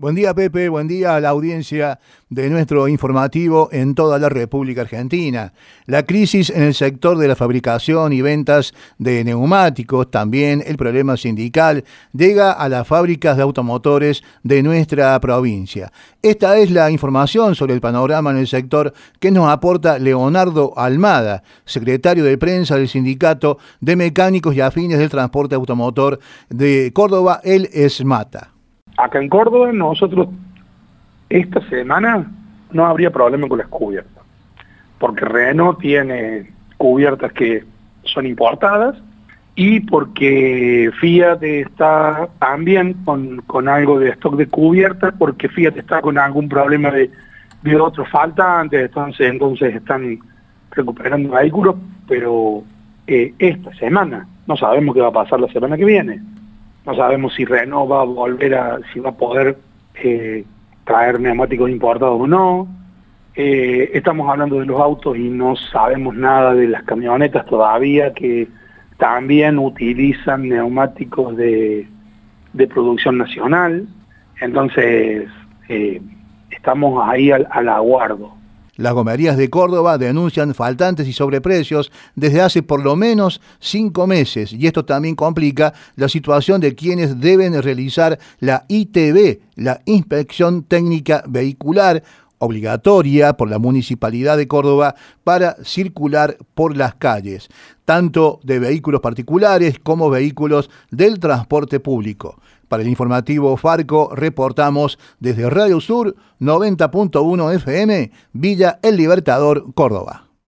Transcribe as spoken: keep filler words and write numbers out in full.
Buen día, Pepe, buen día a la audiencia de nuestro informativo en toda la República Argentina. La crisis en el sector de la fabricación y ventas de neumáticos, también el problema sindical, llega a las fábricas de automotores de nuestra provincia. Esta es la información sobre el panorama en el sector que nos aporta Leonardo Almada, secretario de prensa del Sindicato de Mecánicos y Afines del Transporte Automotor de Córdoba, el ESMATA. Acá en Córdoba nosotros esta semana no habría problema con las cubiertas, porque Renault tiene cubiertas que son importadas y porque Fiat está también con, con algo de stock de cubiertas, porque Fiat está con algún problema de, de otros faltantes, entonces, entonces están recuperando vehículos, pero eh, esta semana no sabemos qué va a pasar la semana que viene. No sabemos si Renault va a volver a, si va a poder eh, traer neumáticos importados o no. Eh, estamos hablando de los autos y no sabemos nada de las camionetas todavía, que también utilizan neumáticos de, de producción nacional. Entonces, eh, estamos ahí al, al aguardo. Las gomerías de Córdoba denuncian faltantes y sobreprecios desde hace por lo menos cinco meses, y esto también complica la situación de quienes deben realizar la I T V, la Inspección Técnica Vehicular, obligatoria por la Municipalidad de Córdoba para circular por las calles, tanto de vehículos particulares como vehículos del transporte público. Para el informativo Farco reportamos desde Radio Sur noventa punto uno F M, Villa El Libertador, Córdoba.